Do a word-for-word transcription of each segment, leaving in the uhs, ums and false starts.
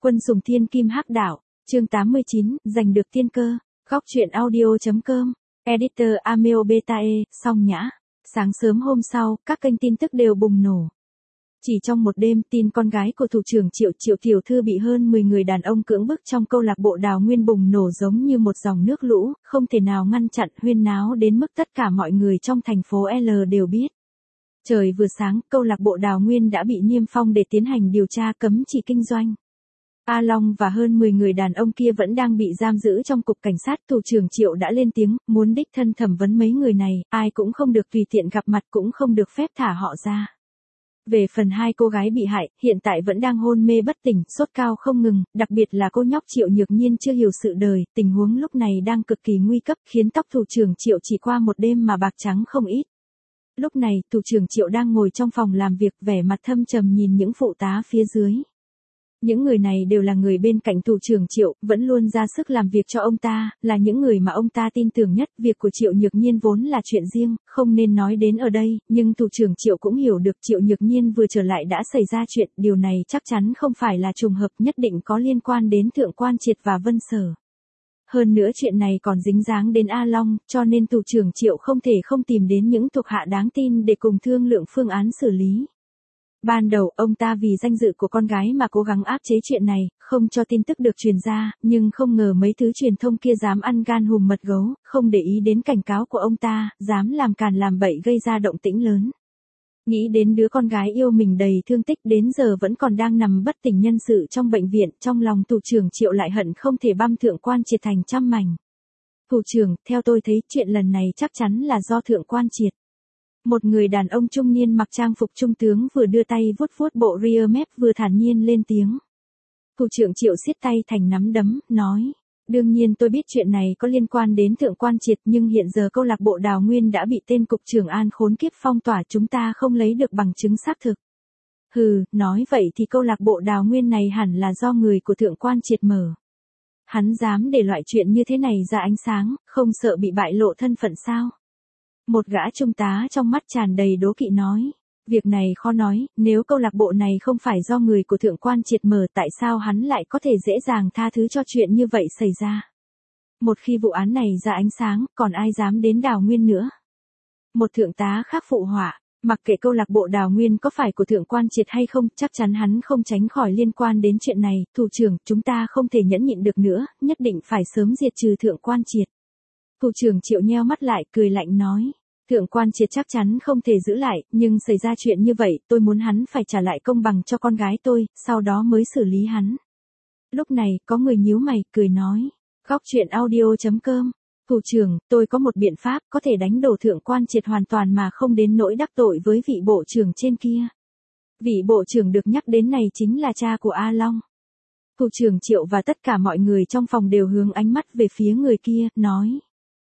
Quân sùng thiên kim hắc đạo, chương tám mươi chín, giành được tiên cơ, góc truyện audio.com, editor Ameo Betae, song nhã. Sáng sớm hôm sau, các kênh tin tức đều bùng nổ. Chỉ trong một đêm, tin con gái của thủ trưởng Triệu Triệu tiểu thư bị hơn mười người đàn ông cưỡng bức trong câu lạc bộ Đào Nguyên bùng nổ giống như một dòng nước lũ, không thể nào ngăn chặn, huyên náo đến mức tất cả mọi người trong thành phố L đều biết. Trời vừa sáng, câu lạc bộ Đào Nguyên đã bị niêm phong để tiến hành điều tra cấm chỉ kinh doanh. A Long và hơn mười người đàn ông kia vẫn đang bị giam giữ trong cục cảnh sát. Thủ trưởng Triệu đã lên tiếng, muốn đích thân thẩm vấn mấy người này, ai cũng không được tùy tiện gặp mặt, cũng không được phép thả họ ra. Về phần hai cô gái bị hại, hiện tại vẫn đang hôn mê bất tỉnh, sốt cao không ngừng, đặc biệt là cô nhóc Triệu Nhược Nhiên chưa hiểu sự đời, tình huống lúc này đang cực kỳ nguy cấp, khiến tóc thủ trưởng Triệu chỉ qua một đêm mà bạc trắng không ít. Lúc này, thủ trưởng Triệu đang ngồi trong phòng làm việc, vẻ mặt thâm trầm nhìn những phụ tá phía dưới. Những người này đều là người bên cạnh thủ trưởng Triệu, vẫn luôn ra sức làm việc cho ông ta, là những người mà ông ta tin tưởng nhất. Việc của Triệu Nhược Nhiên vốn là chuyện riêng, không nên nói đến ở đây, nhưng thủ trưởng Triệu cũng hiểu được Triệu Nhược Nhiên vừa trở lại đã xảy ra chuyện, điều này chắc chắn không phải là trùng hợp, nhất định có liên quan đến Thượng Quan Triệt và Vân Sở. Hơn nữa chuyện này còn dính dáng đến A Long, cho nên thủ trưởng Triệu không thể không tìm đến những thuộc hạ đáng tin để cùng thương lượng phương án xử lý. Ban đầu, ông ta vì danh dự của con gái mà cố gắng áp chế chuyện này, không cho tin tức được truyền ra, nhưng không ngờ mấy thứ truyền thông kia dám ăn gan hùm mật gấu, không để ý đến cảnh cáo của ông ta, dám làm càn làm bậy gây ra động tĩnh lớn. Nghĩ đến đứa con gái yêu mình đầy thương tích đến giờ vẫn còn đang nằm bất tỉnh nhân sự trong bệnh viện, trong lòng thủ trưởng Triệu lại hận không thể băm Thượng Quan Triệt thành trăm mảnh. Thủ trưởng, theo tôi thấy chuyện lần này chắc chắn là do Thượng Quan Triệt. Một người đàn ông trung niên mặc trang phục trung tướng vừa đưa tay vuốt vuốt bộ rear mép vừa thản nhiên lên tiếng. Thủ trưởng Triệu siết tay thành nắm đấm, nói. Đương nhiên tôi biết chuyện này có liên quan đến Thượng Quan Triệt, nhưng hiện giờ câu lạc bộ Đào Nguyên đã bị tên cục trưởng An khốn kiếp phong tỏa, chúng ta không lấy được bằng chứng xác thực. Hừ, nói vậy thì câu lạc bộ Đào Nguyên này hẳn là do người của Thượng Quan Triệt mở. Hắn dám để loại chuyện như thế này ra ánh sáng, không sợ bị bại lộ thân phận sao? Một gã trung tá trong mắt tràn đầy đố kỵ nói. Việc này khó nói, nếu câu lạc bộ này không phải do người của Thượng Quan Triệt mở, tại sao hắn lại có thể dễ dàng tha thứ cho chuyện như vậy xảy ra? Một khi vụ án này ra ánh sáng, còn ai dám đến Đào Nguyên nữa? Một thượng tá khác phụ họa, mặc kệ câu lạc bộ Đào Nguyên có phải của Thượng Quan Triệt hay không, chắc chắn hắn không tránh khỏi liên quan đến chuyện này. Thủ trưởng, chúng ta không thể nhẫn nhịn được nữa, nhất định phải sớm diệt trừ Thượng Quan Triệt. Thủ trưởng Triệu nheo mắt lại, cười lạnh nói. Thượng Quan Triệt chắc chắn không thể giữ lại, nhưng xảy ra chuyện như vậy, tôi muốn hắn phải trả lại công bằng cho con gái tôi, sau đó mới xử lý hắn. Lúc này, có người nhíu mày, cười nói. Góc truyện audio.com, thủ trưởng, tôi có một biện pháp có thể đánh đổ Thượng Quan Triệt hoàn toàn mà không đến nỗi đắc tội với vị bộ trưởng trên kia. Vị bộ trưởng được nhắc đến này chính là cha của A Long. Thủ trưởng Triệu và tất cả mọi người trong phòng đều hướng ánh mắt về phía người kia, nói.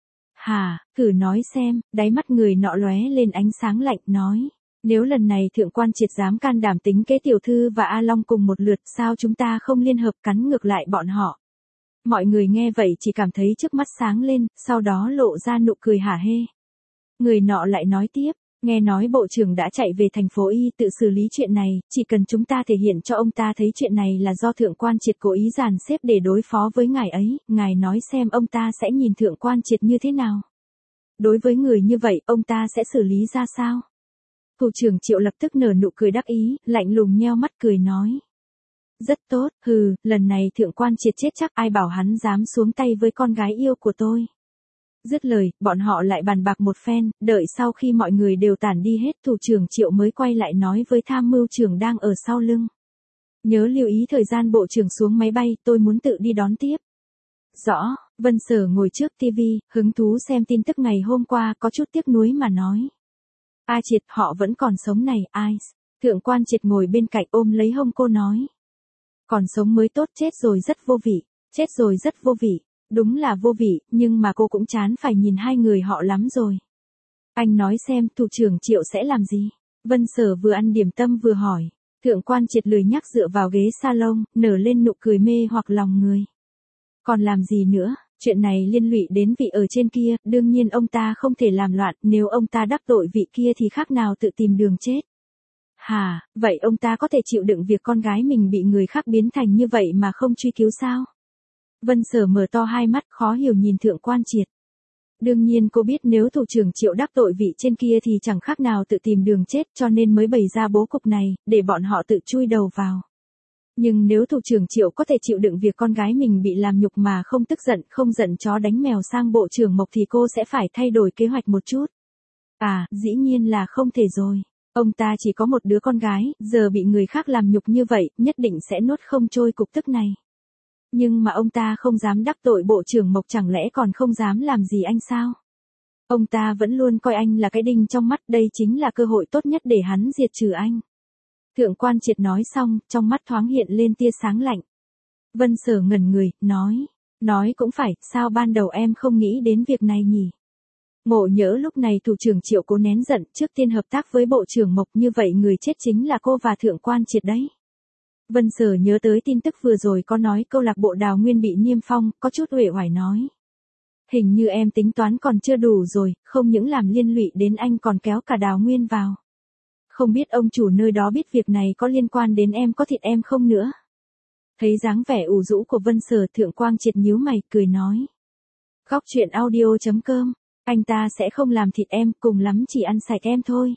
Hà, thử nói xem, đáy mắt người nọ lóe lên ánh sáng lạnh, nói. Nếu lần này Thượng Quan Triệt dám can đảm tính kế tiểu thư và A Long cùng một lượt, sao chúng ta không liên hợp cắn ngược lại bọn họ? Mọi người nghe vậy chỉ cảm thấy trước mắt sáng lên, sau đó lộ ra nụ cười hả hê. Người nọ lại nói tiếp, nghe nói bộ trưởng đã chạy về thành phố Y tự xử lý chuyện này, chỉ cần chúng ta thể hiện cho ông ta thấy chuyện này là do Thượng Quan Triệt cố ý dàn xếp để đối phó với ngài ấy, ngài nói xem ông ta sẽ nhìn Thượng Quan Triệt như thế nào? Đối với người như vậy, ông ta sẽ xử lý ra sao? Thủ trưởng Triệu lập tức nở nụ cười đắc ý, lạnh lùng nheo mắt cười nói. Rất tốt, hừ, lần này Thượng Quan Triệt chết chắc, ai bảo hắn dám xuống tay với con gái yêu của tôi. Dứt lời, bọn họ lại bàn bạc một phen, đợi sau khi mọi người đều tản đi hết, thủ trưởng Triệu mới quay lại nói với tham mưu trưởng đang ở sau lưng. Nhớ lưu ý thời gian bộ trưởng xuống máy bay, tôi muốn tự đi đón tiếp. Rõ, Vân Sở ngồi trước tivi, hứng thú xem tin tức ngày hôm qua, có chút tiếc nuối mà nói. A Triệt, họ vẫn còn sống này, ai? Thượng Quan Triệt ngồi bên cạnh ôm lấy hông cô nói. Còn sống mới tốt, chết rồi rất vô vị, chết rồi rất vô vị. Đúng là vô vị, nhưng mà cô cũng chán phải nhìn hai người họ lắm rồi. Anh nói xem, thủ trưởng Triệu sẽ làm gì? Vân Sở vừa ăn điểm tâm vừa hỏi. Thượng Quan Triệt lười nhắc dựa vào ghế salon, nở lên nụ cười mê hoặc lòng người. Còn làm gì nữa, chuyện này liên lụy đến vị ở trên kia, đương nhiên ông ta không thể làm loạn, nếu ông ta đắc tội vị kia thì khác nào tự tìm đường chết. Hà, vậy ông ta có thể chịu đựng việc con gái mình bị người khác biến thành như vậy mà không truy cứu sao? Vân Sở mở to hai mắt khó hiểu nhìn Thượng Quan Triệt. Đương nhiên cô biết nếu thủ trưởng Triệu đắc tội vị trên kia thì chẳng khác nào tự tìm đường chết cho nên mới bày ra bố cục này, để bọn họ tự chui đầu vào. Nhưng nếu thủ trưởng Triệu có thể chịu đựng việc con gái mình bị làm nhục mà không tức giận, không giận chó đánh mèo sang bộ trưởng Mộc thì cô sẽ phải thay đổi kế hoạch một chút. À, dĩ nhiên là không thể rồi. Ông ta chỉ có một đứa con gái, giờ bị người khác làm nhục như vậy, nhất định sẽ nuốt không trôi cục tức này. Nhưng mà ông ta không dám đắc tội bộ trưởng Mộc, chẳng lẽ còn không dám làm gì anh sao? Ông ta vẫn luôn coi anh là cái đinh trong mắt, đây chính là cơ hội tốt nhất để hắn diệt trừ anh. Thượng Quan Triệt nói xong, trong mắt thoáng hiện lên tia sáng lạnh. Vân Sở ngẩn người, nói, nói cũng phải, sao ban đầu em không nghĩ đến việc này nhỉ? Ngộ nhỡ lúc này thủ trưởng Triệu cố nén giận, trước tiên hợp tác với bộ trưởng Mộc, như vậy người chết chính là cô và Thượng Quan Triệt đấy. Vân Sở nhớ tới tin tức vừa rồi có nói câu lạc bộ Đào Nguyên bị niêm phong, có chút uể oải nói. Hình như em tính toán còn chưa đủ rồi, không những làm liên lụy đến anh còn kéo cả Đào Nguyên vào. Không biết ông chủ nơi đó biết việc này có liên quan đến em có thịt em không nữa. Thấy dáng vẻ ủ rũ của Vân Sở, Thượng Quan Triệt nhíu mày, cười nói. Góc truyện audio chấm com, anh ta sẽ không làm thịt em, cùng lắm chỉ ăn sạch em thôi.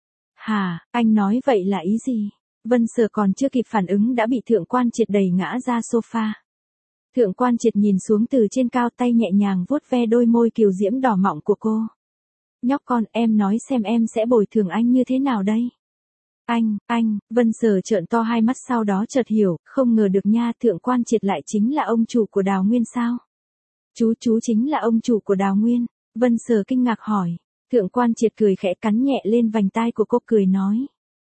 Hả, anh nói vậy là ý gì? Vân Sở còn chưa kịp phản ứng đã bị Thượng Quan Triệt đẩy ngã ra sofa. Thượng Quan Triệt nhìn xuống từ trên cao, tay nhẹ nhàng vuốt ve đôi môi kiều diễm đỏ mọng của cô. Nhóc con, em nói xem em sẽ bồi thường anh như thế nào đây? Anh, anh, Vân Sở trợn to hai mắt sau đó chợt hiểu, không ngờ được nha, Thượng Quan Triệt lại chính là ông chủ của Đào Nguyên sao? Chú chú chính là ông chủ của Đào Nguyên, Vân Sở kinh ngạc hỏi. Thượng Quan Triệt cười khẽ cắn nhẹ lên vành tai của cô, cười nói.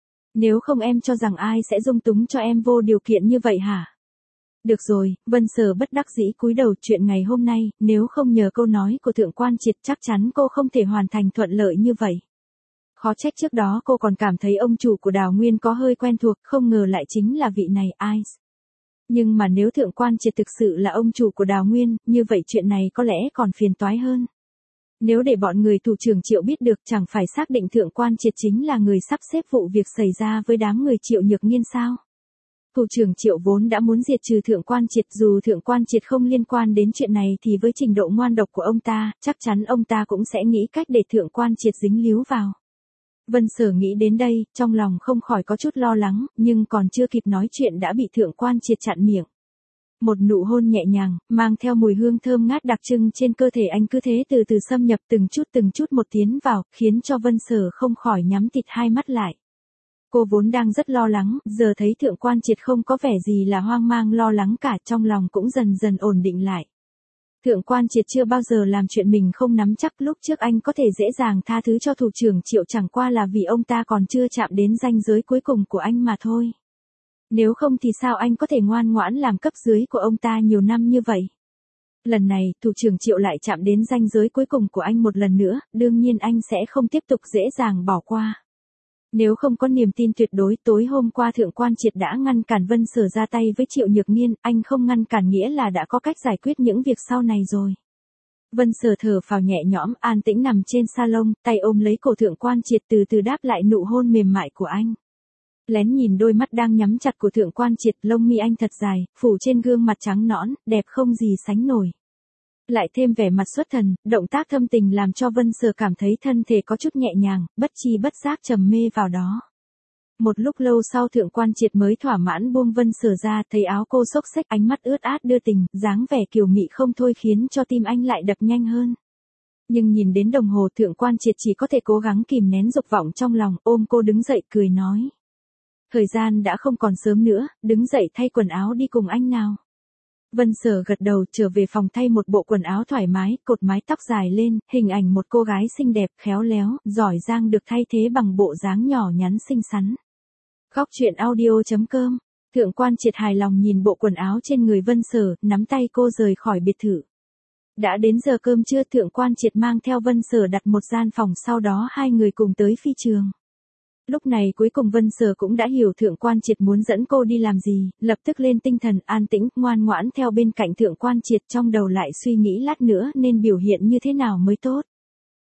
Nếu không em cho rằng ai sẽ dung túng cho em vô điều kiện như vậy hả? Được rồi, Vân Sở bất đắc dĩ cúi đầu, chuyện ngày hôm nay, nếu không nhờ câu nói của Thượng Quan Triệt chắc chắn cô không thể hoàn thành thuận lợi như vậy. Khó trách trước đó cô còn cảm thấy ông chủ của Đào Nguyên có hơi quen thuộc, không ngờ lại chính là vị này, Ice. Nhưng mà nếu Thượng Quan Triệt thực sự là ông chủ của Đào Nguyên, như vậy chuyện này có lẽ còn phiền toái hơn. Nếu để bọn người thủ trưởng Triệu biết được, chẳng phải xác định Thượng Quan Triệt chính là người sắp xếp vụ việc xảy ra với đám người Triệu Nhược Nghiên sao? Thủ trưởng Triệu vốn đã muốn diệt trừ Thượng Quan Triệt, dù Thượng Quan Triệt không liên quan đến chuyện này thì với trình độ ngoan độc của ông ta, chắc chắn ông ta cũng sẽ nghĩ cách để Thượng Quan Triệt dính líu vào. Vân Sở nghĩ đến đây, trong lòng không khỏi có chút lo lắng, nhưng còn chưa kịp nói chuyện đã bị Thượng Quan Triệt chặn miệng. Một nụ hôn nhẹ nhàng, mang theo mùi hương thơm ngát đặc trưng trên cơ thể anh cứ thế từ từ xâm nhập từng chút từng chút một tiến vào, khiến cho Vân Sở không khỏi nhắm tịt hai mắt lại. Cô vốn đang rất lo lắng, giờ thấy Thượng Quan Triệt không có vẻ gì là hoang mang lo lắng cả, trong lòng cũng dần dần ổn định lại. Thượng Quan Triệt chưa bao giờ làm chuyện mình không nắm chắc, lúc trước anh có thể dễ dàng tha thứ cho thủ trưởng Triệu chẳng qua là vì ông ta còn chưa chạm đến ranh giới cuối cùng của anh mà thôi. Nếu không thì sao anh có thể ngoan ngoãn làm cấp dưới của ông ta nhiều năm như vậy? Lần này, thủ trưởng Triệu lại chạm đến ranh giới cuối cùng của anh một lần nữa, đương nhiên anh sẽ không tiếp tục dễ dàng bỏ qua. Nếu không có niềm tin tuyệt đối, tối hôm qua Thượng Quan Triệt đã ngăn cản Vân Sở ra tay với Triệu Nhược Nghiên, anh không ngăn cản nghĩa là đã có cách giải quyết những việc sau này rồi. Vân Sở thở phào nhẹ nhõm, an tĩnh nằm trên salon, tay ôm lấy cổ Thượng Quan Triệt, từ từ đáp lại nụ hôn mềm mại của anh. Lén nhìn đôi mắt đang nhắm chặt của Thượng Quan Triệt, lông mi anh thật dài, phủ trên gương mặt trắng nõn, đẹp không gì sánh nổi. Lại thêm vẻ mặt xuất thần, động tác thâm tình làm cho Vân Sở cảm thấy thân thể có chút nhẹ nhàng, bất chi bất giác trầm mê vào đó. Một lúc lâu sau Thượng Quan Triệt mới thỏa mãn buông Vân Sở ra, thấy áo cô xốc xếch, ánh mắt ướt át đưa tình, dáng vẻ kiều mị không thôi khiến cho tim anh lại đập nhanh hơn. Nhưng nhìn đến đồng hồ, Thượng Quan Triệt chỉ có thể cố gắng kìm nén dục vọng trong lòng, ôm cô đứng dậy cười nói. Thời gian đã không còn sớm nữa, đứng dậy thay quần áo đi cùng anh nào. Vân Sở gật đầu, trở về phòng thay một bộ quần áo thoải mái, cột mái tóc dài lên, hình ảnh một cô gái xinh đẹp, khéo léo, giỏi giang được thay thế bằng bộ dáng nhỏ nhắn xinh xắn. Góc truyện audio chấm com, Thượng Quan Triệt hài lòng nhìn bộ quần áo trên người Vân Sở, nắm tay cô rời khỏi biệt thự. Đã đến giờ cơm trưa, Thượng Quan Triệt mang theo Vân Sở đặt một gian phòng, sau đó hai người cùng tới phi trường. Lúc này cuối cùng Vân Sở cũng đã hiểu Thượng Quan Triệt muốn dẫn cô đi làm gì, lập tức lên tinh thần, an tĩnh, ngoan ngoãn theo bên cạnh Thượng Quan Triệt, trong đầu lại suy nghĩ lát nữa nên biểu hiện như thế nào mới tốt.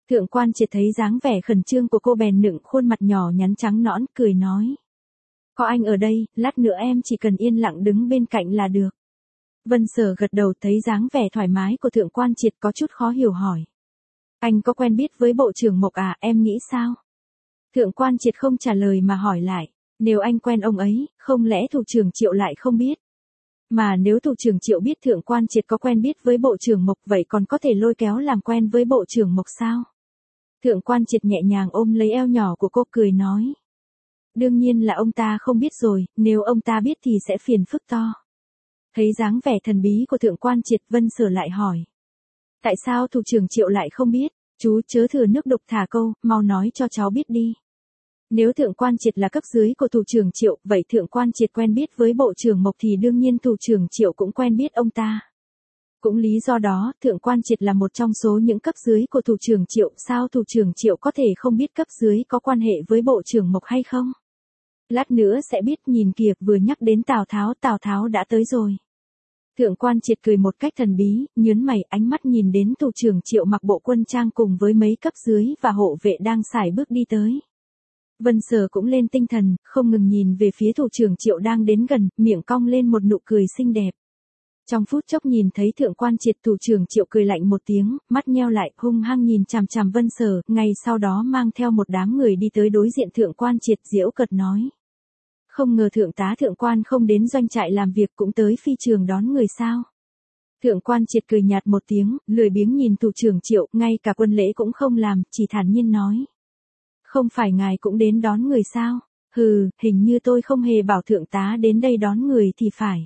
Thượng quan triệt thấy dáng vẻ khẩn trương của cô bèn nựng khuôn mặt nhỏ nhắn trắng nõn, cười nói. Có anh ở đây, lát nữa em chỉ cần yên lặng đứng bên cạnh là được. Vân Sở gật đầu, thấy dáng vẻ thoải mái của thượng quan triệt có chút khó hiểu hỏi. Anh có quen biết với bộ trưởng Mộc à, em nghĩ sao? Thượng quan triệt không trả lời mà hỏi lại. Nếu anh quen ông ấy, không lẽ thủ trưởng Triệu lại không biết? Mà nếu thủ trưởng Triệu biết thượng quan triệt có quen biết với bộ trưởng Mộc, vậy còn có thể lôi kéo làm quen với bộ trưởng Mộc sao? Thượng quan triệt nhẹ nhàng ôm lấy eo nhỏ của cô, cười nói. Đương nhiên là ông ta không biết rồi, nếu ông ta biết thì sẽ phiền phức to. Thấy dáng vẻ thần bí của thượng quan triệt, Vân Sở lại hỏi. Tại sao thủ trưởng Triệu lại không biết? Chú chớ thừa nước đục thả câu, mau nói cho cháu biết đi. Nếu thượng quan triệt là cấp dưới của thủ trưởng Triệu, vậy thượng quan triệt quen biết với bộ trưởng Mộc thì đương nhiên thủ trưởng Triệu cũng quen biết ông ta. Cũng lý do đó, thượng quan triệt là một trong số những cấp dưới của thủ trưởng Triệu, sao thủ trưởng Triệu có thể không biết cấp dưới có quan hệ với bộ trưởng Mộc hay không? Lát nữa sẽ biết, nhìn kìa, vừa nhắc đến Tào Tháo, Tào Tháo đã tới rồi. Thượng quan triệt cười một cách thần bí, nhớn mày, ánh mắt nhìn đến thủ trưởng Triệu mặc bộ quân trang cùng với mấy cấp dưới và hộ vệ đang sải bước đi tới. Vân Sở cũng lên tinh thần, không ngừng nhìn về phía thủ trưởng Triệu đang đến gần, miệng cong lên một nụ cười xinh đẹp. Trong phút chốc nhìn thấy thượng quan triệt, thủ trưởng Triệu cười lạnh một tiếng, mắt nheo lại, hung hăng nhìn chằm chằm Vân Sở, ngay sau đó mang theo một đám người đi tới đối diện thượng quan triệt, giễu cợt nói. Không ngờ thượng tá thượng quan không đến doanh trại làm việc cũng tới phi trường đón người sao. Thượng quan triệt cười nhạt một tiếng, lười biếng nhìn thủ trưởng Triệu, ngay cả quân lễ cũng không làm, chỉ thản nhiên nói. Không phải ngài cũng đến đón người sao? Hừ, hình như tôi không hề bảo thượng tá đến đây đón người thì phải.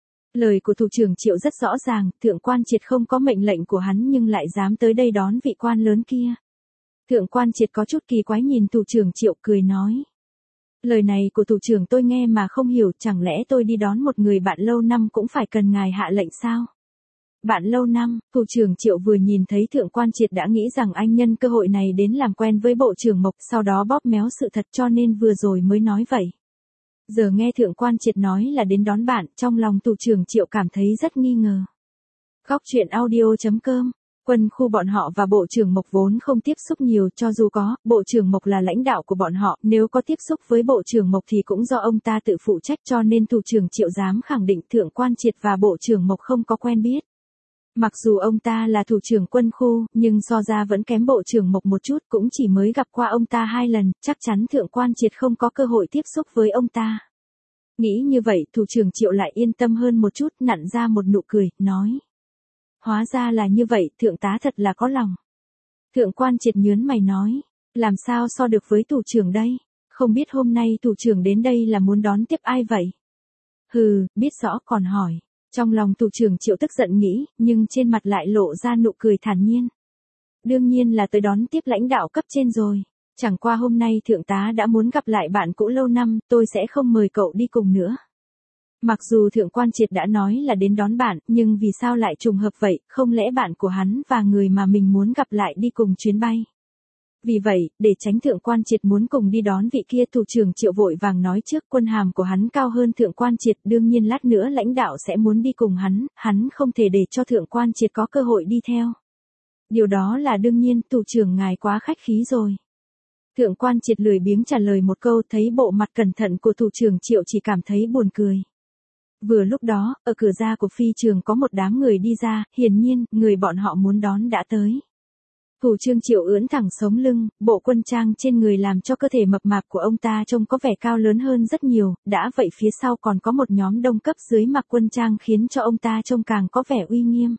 Lời của thủ trưởng Triệu rất rõ ràng, thượng quan triệt không có mệnh lệnh của hắn nhưng lại dám tới đây đón vị quan lớn kia. Thượng quan triệt có chút kỳ quái nhìn thủ trưởng Triệu, cười nói. Lời này của thủ trưởng tôi nghe mà không hiểu, chẳng lẽ tôi đi đón một người bạn lâu năm cũng phải cần ngài hạ lệnh sao? Bạn lâu năm, thủ trưởng Triệu vừa nhìn thấy thượng quan triệt đã nghĩ rằng anh nhân cơ hội này đến làm quen với bộ trưởng Mộc, sau đó bóp méo sự thật cho nên vừa rồi mới nói vậy. Giờ nghe thượng quan triệt nói là đến đón bạn, trong lòng thủ trưởng Triệu cảm thấy rất nghi ngờ. Góc truyện audio chấm com. Quân khu bọn họ và bộ trưởng Mộc vốn không tiếp xúc nhiều, cho dù có, bộ trưởng Mộc là lãnh đạo của bọn họ, nếu có tiếp xúc với bộ trưởng Mộc thì cũng do ông ta tự phụ trách, cho nên thủ trưởng Triệu dám khẳng định thượng quan triệt và bộ trưởng Mộc không có quen biết. Mặc dù ông ta là thủ trưởng quân khu, nhưng so ra vẫn kém bộ trưởng Mộc một chút, cũng chỉ mới gặp qua ông ta hai lần, chắc chắn thượng quan triệt không có cơ hội tiếp xúc với ông ta. Nghĩ như vậy, thủ trưởng Triệu lại yên tâm hơn một chút, nặn ra một nụ cười, nói. Hóa ra là như vậy, thượng tá thật là có lòng. Thượng quan triệt nhớn mày nói, làm sao so được với thủ trưởng đây, không biết hôm nay thủ trưởng đến đây là muốn đón tiếp ai vậy? Hừ, biết rõ còn hỏi. Trong lòng thủ trưởng Triệu tức giận nghĩ, nhưng trên mặt lại lộ ra nụ cười thản nhiên. Đương nhiên là tới đón tiếp lãnh đạo cấp trên rồi. Chẳng qua hôm nay thượng tá đã muốn gặp lại bạn cũ lâu năm, tôi sẽ không mời cậu đi cùng nữa. Mặc dù thượng quan triệt đã nói là đến đón bạn, nhưng vì sao lại trùng hợp vậy, không lẽ bạn của hắn và người mà mình muốn gặp lại đi cùng chuyến bay? Vì vậy, để tránh thượng quan triệt muốn cùng đi đón vị kia, thủ trưởng Triệu vội vàng nói trước, quân hàm của hắn cao hơn thượng quan triệt, đương nhiên lát nữa lãnh đạo sẽ muốn đi cùng hắn, hắn không thể để cho thượng quan triệt có cơ hội đi theo. Điều đó là đương nhiên, thủ trưởng ngài quá khách khí rồi. Thượng quan triệt lười biếng trả lời một câu, thấy bộ mặt cẩn thận của thủ trưởng Triệu chỉ cảm thấy buồn cười. Vừa lúc đó, ở cửa ra của phi trường có một đám người đi ra, hiển nhiên, người bọn họ muốn đón đã tới. Thủ trưởng Triệu ưỡn thẳng sống lưng, bộ quân trang trên người làm cho cơ thể mập mạp của ông ta trông có vẻ cao lớn hơn rất nhiều, đã vậy phía sau còn có một nhóm đông cấp dưới mặc quân trang khiến cho ông ta trông càng có vẻ uy nghiêm.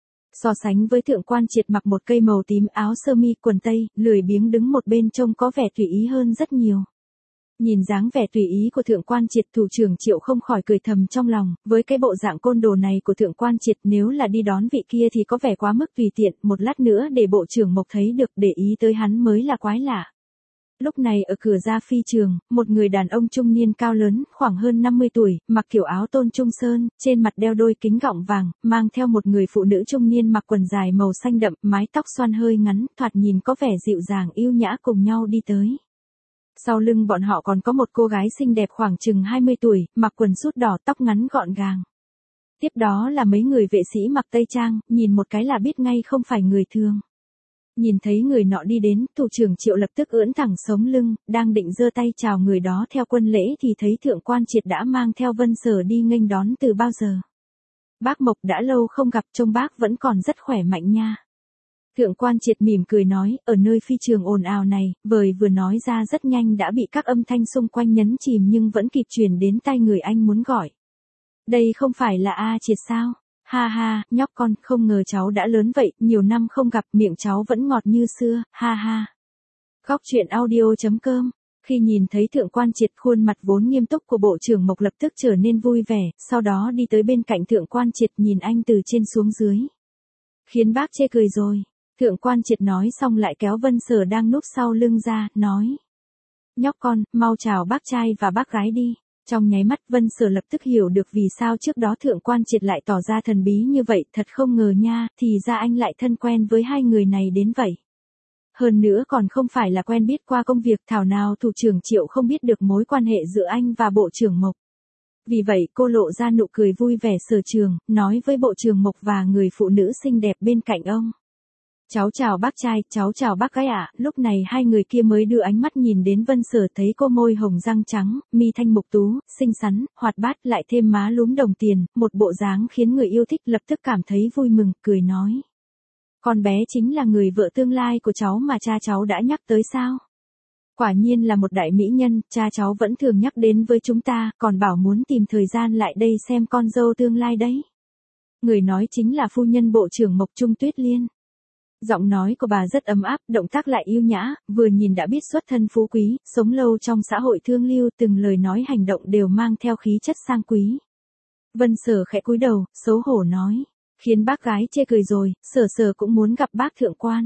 So sánh với thượng quan triệt mặc một cây màu tím, áo sơ mi quần tây, lười biếng đứng một bên trông có vẻ tùy ý hơn rất nhiều. Nhìn dáng vẻ tùy ý của thượng quan triệt, thủ trưởng Triệu không khỏi cười thầm trong lòng, với cái bộ dạng côn đồ này của thượng quan triệt, nếu là đi đón vị kia thì có vẻ quá mức tùy tiện, một lát nữa để bộ trưởng Mộc thấy được, để ý tới hắn mới là quái lạ. Lúc này ở cửa ra phi trường, một người đàn ông trung niên cao lớn, khoảng hơn năm mươi tuổi, mặc kiểu áo tôn trung sơn, trên mặt đeo đôi kính gọng vàng, mang theo một người phụ nữ trung niên mặc quần dài màu xanh đậm, mái tóc xoăn hơi ngắn, thoạt nhìn có vẻ dịu dàng yêu nhã cùng nhau đi tới. Sau lưng bọn họ còn có một cô gái xinh đẹp khoảng chừng hai mươi tuổi, mặc quần sút đỏ, tóc ngắn gọn gàng. Tiếp đó là mấy người vệ sĩ mặc tây trang, nhìn một cái là biết ngay không phải người thường. Nhìn thấy người nọ đi đến, thủ trưởng Triệu lập tức ưỡn thẳng sống lưng, đang định giơ tay chào người đó theo quân lễ thì thấy thượng quan triệt đã mang theo Vân Sở đi nghênh đón từ bao giờ. Bác Mộc đã lâu không gặp, trông bác vẫn còn rất khỏe mạnh nha. Thượng quan triệt mỉm cười nói, ở nơi phi trường ồn ào này, vời vừa nói ra rất nhanh đã bị các âm thanh xung quanh nhấn chìm nhưng vẫn kịp truyền đến tai người anh muốn gọi. Đây không phải là A Triệt sao? Ha ha, nhóc con, không ngờ cháu đã lớn vậy, nhiều năm không gặp, miệng cháu vẫn ngọt như xưa, ha ha. Góc truyện audio chấm com. Khi nhìn thấy thượng quan triệt, khuôn mặt vốn nghiêm túc của bộ trưởng Mộc lập tức trở nên vui vẻ, sau đó đi tới bên cạnh thượng quan triệt nhìn anh từ trên xuống dưới. Khiến bác chê cười rồi. Thượng quan triệt nói xong lại kéo Vân Sở đang núp sau lưng ra, nói. Nhóc con, mau chào bác trai và bác gái đi. Trong nháy mắt Vân Sở lập tức hiểu được vì sao trước đó thượng quan triệt lại tỏ ra thần bí như vậy, thật không ngờ nha, thì ra anh lại thân quen với hai người này đến vậy. Hơn nữa còn không phải là quen biết qua công việc, thảo nào thủ trưởng Triệu không biết được mối quan hệ giữa anh và bộ trưởng Mộc. Vì vậy cô lộ ra nụ cười vui vẻ sở trường, nói với bộ trưởng Mộc và người phụ nữ xinh đẹp bên cạnh ông. Cháu chào bác trai, cháu chào bác gái ạ. Lúc này hai người kia mới đưa ánh mắt nhìn đến Vân Sở, thấy cô môi hồng răng trắng, mi thanh mục tú, xinh xắn, hoạt bát, lại thêm má lúm đồng tiền, một bộ dáng khiến người yêu thích, lập tức cảm thấy vui mừng, cười nói. Con bé chính là người vợ tương lai của cháu mà cha cháu đã nhắc tới sao? Quả nhiên là một đại mỹ nhân, cha cháu vẫn thường nhắc đến với chúng ta, còn bảo muốn tìm thời gian lại đây xem con dâu tương lai đấy. Người nói chính là phu nhân bộ trưởng Mộc Trung Tuyết Liên. Giọng nói của bà rất ấm áp, động tác lại yêu nhã, vừa nhìn đã biết xuất thân phú quý, sống lâu trong xã hội thương lưu, từng lời nói hành động đều mang theo khí chất sang quý. Vân Sở khẽ cúi đầu, xấu hổ nói, khiến bác gái chê cười rồi, Sở Sở cũng muốn gặp bác thượng quan.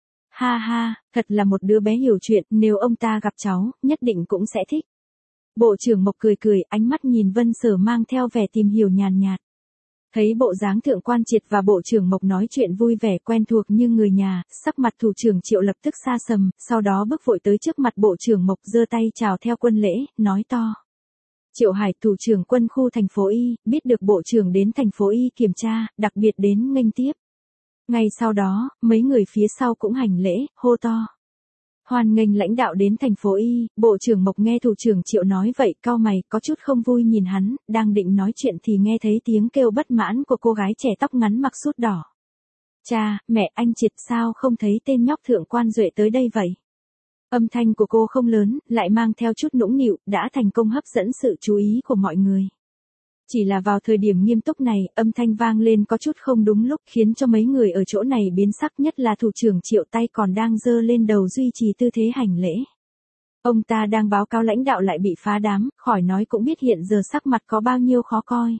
Ha ha, thật là một đứa bé hiểu chuyện, nếu ông ta gặp cháu, nhất định cũng sẽ thích. Bộ trưởng Mộc cười cười, ánh mắt nhìn Vân Sở mang theo vẻ tìm hiểu nhàn nhạt. Thấy bộ dáng thượng quan triệt và bộ trưởng Mộc nói chuyện vui vẻ quen thuộc như người nhà, sắc mặt thủ trưởng Triệu lập tức xa sầm, sau đó bước vội tới trước mặt bộ trưởng Mộc giơ tay chào theo quân lễ, nói to. Triệu Hải, thủ trưởng quân khu thành phố Y, biết được bộ trưởng đến thành phố Y kiểm tra, đặc biệt đến nghênh tiếp. Ngay sau đó, mấy người phía sau cũng hành lễ, hô to. Hoan nghênh lãnh đạo đến thành phố Y, bộ trưởng Mộc nghe thủ trưởng Triệu nói vậy, cau mày, có chút không vui nhìn hắn, đang định nói chuyện thì nghe thấy tiếng kêu bất mãn của cô gái trẻ tóc ngắn mặc sút đỏ. Cha, mẹ, anh Triệt sao không thấy tên nhóc thượng quan Duệ tới đây vậy? Âm thanh của cô không lớn, lại mang theo chút nũng nịu, đã thành công hấp dẫn sự chú ý của mọi người. Chỉ là vào thời điểm nghiêm túc này, âm thanh vang lên có chút không đúng lúc, khiến cho mấy người ở chỗ này biến sắc, nhất là thủ trưởng Triệu tay còn đang giơ lên đầu duy trì tư thế hành lễ. Ông ta đang báo cáo lãnh đạo lại bị phá đám, khỏi nói cũng biết hiện giờ sắc mặt có bao nhiêu khó coi.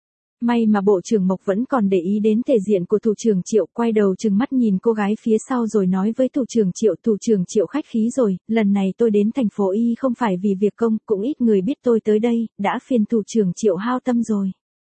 May mà bộ trưởng Mộc vẫn còn để ý đến thể diện của thủ trưởng Triệu, quay đầu trừng mắt nhìn cô gái phía sau rồi nói với thủ trưởng Triệu, thủ trưởng Triệu khách khí rồi, lần này tôi đến thành phố Y không phải vì việc công, cũng ít người biết tôi tới đây, đã phiền thủ trưởng Triệu hao tâm rồi.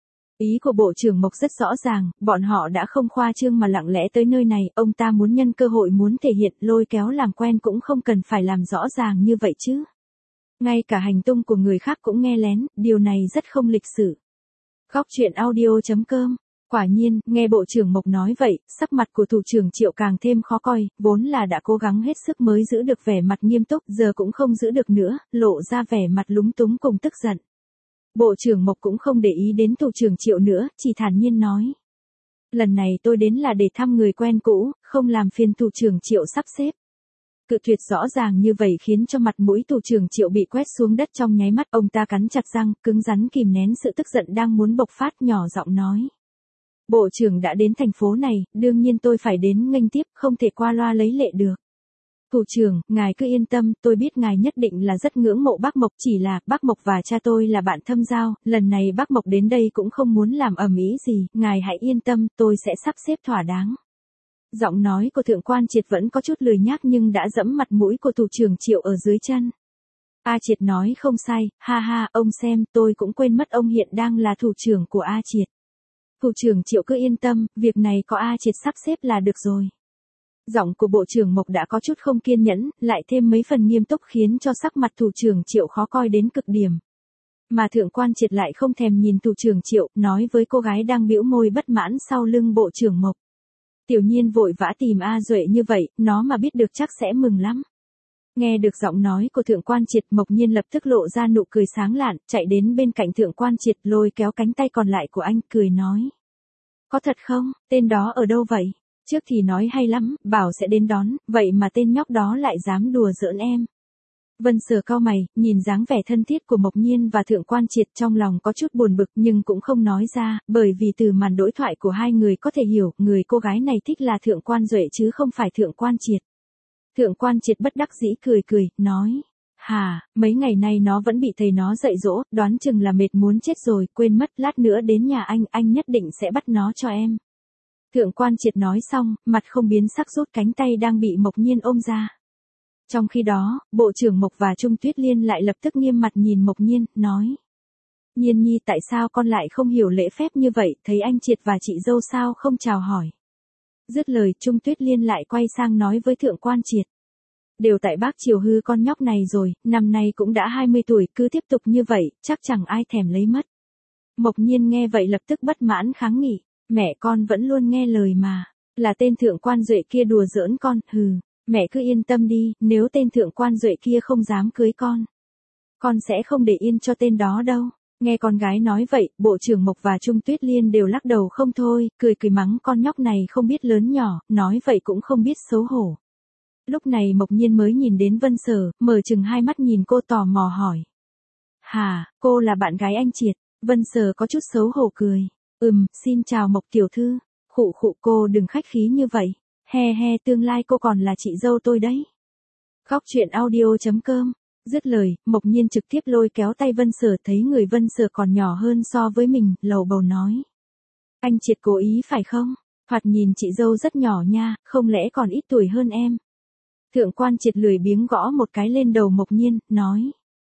Ý của bộ trưởng Mộc rất rõ ràng, bọn họ đã không khoa trương mà lặng lẽ tới nơi này, ông ta muốn nhân cơ hội muốn thể hiện, lôi kéo làm quen cũng không cần phải làm rõ ràng như vậy chứ. Ngay cả hành tung của người khác cũng nghe lén, điều này rất không lịch sự. Góc truyện audio chấm com. Quả nhiên, nghe bộ trưởng Mộc nói vậy, sắc mặt của thủ trưởng Triệu càng thêm khó coi, vốn là đã cố gắng hết sức mới giữ được vẻ mặt nghiêm túc, giờ cũng không giữ được nữa, lộ ra vẻ mặt lúng túng cùng tức giận. Bộ trưởng Mộc cũng không để ý đến thủ trưởng Triệu nữa, chỉ thản nhiên nói. Lần này tôi đến là để thăm người quen cũ, không làm phiền thủ trưởng Triệu sắp xếp. Cự tuyệt rõ ràng như vậy khiến cho mặt mũi thủ trưởng Triệu bị quét xuống đất trong nháy mắt, ông ta cắn chặt răng, cứng rắn kìm nén sự tức giận đang muốn bộc phát, nhỏ giọng nói. Bộ trưởng đã đến thành phố này, đương nhiên tôi phải đến nghênh tiếp, không thể qua loa lấy lệ được. Thủ trưởng, ngài cứ yên tâm, tôi biết ngài nhất định là rất ngưỡng mộ bác Mộc, chỉ là, bác Mộc và cha tôi là bạn thâm giao, lần này bác Mộc đến đây cũng không muốn làm ầm ĩ gì, ngài hãy yên tâm, tôi sẽ sắp xếp thỏa đáng. Giọng nói của thượng quan Triệt vẫn có chút lười nhác nhưng đã dẫm mặt mũi của thủ trưởng Triệu ở dưới chân. A Triệt nói không sai, ha ha, ông xem, tôi cũng quên mất ông hiện đang là thủ trưởng của A Triệt. Thủ trưởng Triệu cứ yên tâm, việc này có A Triệt sắp xếp là được rồi. Giọng của bộ trưởng Mộc đã có chút không kiên nhẫn, lại thêm mấy phần nghiêm túc khiến cho sắc mặt thủ trưởng Triệu khó coi đến cực điểm. Mà thượng quan Triệt lại không thèm nhìn thủ trưởng Triệu, nói với cô gái đang bĩu môi bất mãn sau lưng bộ trưởng Mộc. Tiểu Nhiên vội vã tìm A Duệ như vậy, nó mà biết được chắc sẽ mừng lắm. Nghe được giọng nói của Thượng Quan Triệt, Mộc Nhiên lập tức lộ ra nụ cười sáng lạn, chạy đến bên cạnh Thượng Quan Triệt lôi kéo cánh tay còn lại của anh, cười nói. Có thật không, tên đó ở đâu vậy? Trước thì nói hay lắm, bảo sẽ đến đón, vậy mà tên nhóc đó lại dám đùa giỡn em. Vân Sở cau mày, nhìn dáng vẻ thân thiết của Mộc Nhiên và Thượng Quan Triệt trong lòng có chút buồn bực nhưng cũng không nói ra, bởi vì từ màn đối thoại của hai người có thể hiểu, người cô gái này thích là Thượng Quan Duệ chứ không phải Thượng Quan Triệt. Thượng Quan Triệt bất đắc dĩ cười cười, nói, hà, mấy ngày nay nó vẫn bị thầy nó dạy dỗ, đoán chừng là mệt muốn chết rồi, quên mất, lát nữa đến nhà anh, anh nhất định sẽ bắt nó cho em. Thượng Quan Triệt nói xong, mặt không biến sắc rút cánh tay đang bị Mộc Nhiên ôm ra. Trong khi đó, Bộ trưởng Mộc và Trung Tuyết Liên lại lập tức nghiêm mặt nhìn Mộc Nhiên, nói. Nhiên nhi tại sao con lại không hiểu lễ phép như vậy, thấy anh Triệt và chị dâu sao không chào hỏi. Dứt lời, Trung Tuyết Liên lại quay sang nói với Thượng Quan Triệt. Đều tại bác chiều hư con nhóc này rồi, năm nay cũng đã hai mươi tuổi, cứ tiếp tục như vậy, chắc chẳng ai thèm lấy mất. Mộc Nhiên nghe vậy lập tức bất mãn kháng nghị, mẹ con vẫn luôn nghe lời mà, là tên Thượng Quan Duệ kia đùa giỡn con, hừ, mẹ cứ yên tâm đi, nếu tên Thượng Quan Duệ kia không dám cưới con, con sẽ không để yên cho tên đó đâu. Nghe con gái nói vậy, Bộ trưởng Mộc và Trung Tuyết Liên đều lắc đầu không thôi, cười cười mắng con nhóc này không biết lớn nhỏ, nói vậy cũng không biết xấu hổ. Lúc này Mộc Nhiên mới nhìn đến Vân Sở, mở chừng hai mắt nhìn cô tò mò hỏi. Hà, cô là bạn gái anh Triệt. Vân Sở có chút xấu hổ cười. Ừm, xin chào Mộc tiểu thư. Khụ khụ cô đừng khách khí như vậy. He he tương lai cô còn là chị dâu tôi đấy. Khóc chuyện audio chấm com. Dứt lời, Mộc Nhiên trực tiếp lôi kéo tay Vân Sở, thấy người Vân Sở còn nhỏ hơn so với mình, lầu bầu nói. Anh Triệt cố ý phải không? Thoạt nhìn chị dâu rất nhỏ nha, không lẽ còn ít tuổi hơn em? Thượng Quan Triệt lười biếng gõ một cái lên đầu Mộc Nhiên, nói.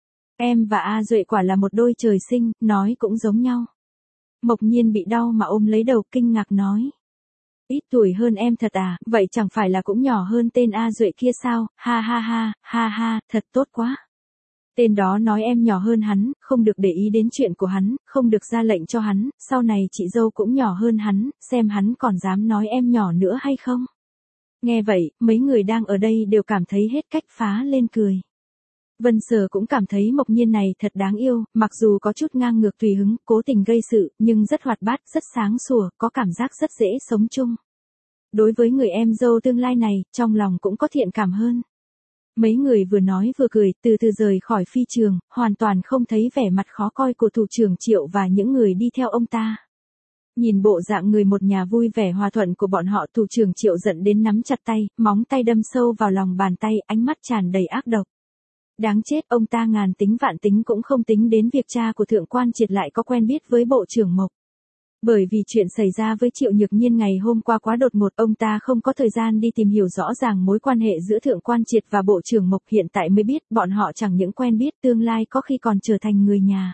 Em và A Duệ quả là một đôi trời sinh, nói cũng giống nhau. Mộc Nhiên bị đau mà ôm lấy đầu kinh ngạc nói. Ít tuổi hơn em thật à, vậy chẳng phải là cũng nhỏ hơn tên A Duệ kia sao, ha ha ha, ha ha, thật tốt quá. Tên đó nói em nhỏ hơn hắn, không được để ý đến chuyện của hắn, không được ra lệnh cho hắn, sau này chị dâu cũng nhỏ hơn hắn, xem hắn còn dám nói em nhỏ nữa hay không. Nghe vậy, mấy người đang ở đây đều cảm thấy hết cách phá lên cười. Vân Sở cũng cảm thấy Mộc Nhiên này thật đáng yêu, mặc dù có chút ngang ngược tùy hứng, cố tình gây sự, nhưng rất hoạt bát, rất sáng sủa, có cảm giác rất dễ sống chung. Đối với người em dâu tương lai này, trong lòng cũng có thiện cảm hơn. Mấy người vừa nói vừa cười, từ từ rời khỏi phi trường, hoàn toàn không thấy vẻ mặt khó coi của thủ trưởng Triệu và những người đi theo ông ta. Nhìn bộ dạng người một nhà vui vẻ hòa thuận của bọn họ, thủ trưởng Triệu giận đến nắm chặt tay, móng tay đâm sâu vào lòng bàn tay, ánh mắt tràn đầy ác độc. Đáng chết, ông ta ngàn tính vạn tính cũng không tính đến việc cha của Thượng Quan Triệt lại có quen biết với Bộ trưởng Mộc. Bởi vì chuyện xảy ra với Triệu Nhược Nhiên ngày hôm qua quá đột ngột, ông ta không có thời gian đi tìm hiểu rõ ràng mối quan hệ giữa Thượng Quan Triệt và Bộ trưởng Mộc, hiện tại mới biết bọn họ chẳng những quen biết, tương lai có khi còn trở thành người nhà.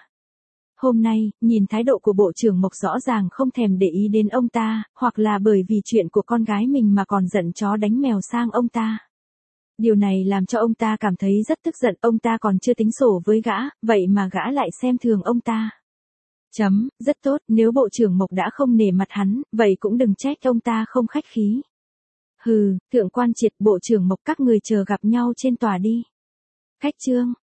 Hôm nay, nhìn thái độ của Bộ trưởng Mộc rõ ràng không thèm để ý đến ông ta, hoặc là bởi vì chuyện của con gái mình mà còn giận chó đánh mèo sang ông ta. Điều này làm cho ông ta cảm thấy rất tức giận, ông ta còn chưa tính sổ với gã, vậy mà gã lại xem thường ông ta. Chấm, rất tốt, nếu Bộ trưởng Mộc đã không nể mặt hắn, vậy cũng đừng trách ông ta không khách khí. Hừ, Thượng Quan Triệt, Bộ trưởng Mộc các người chờ gặp nhau trên tòa đi. Khách trương.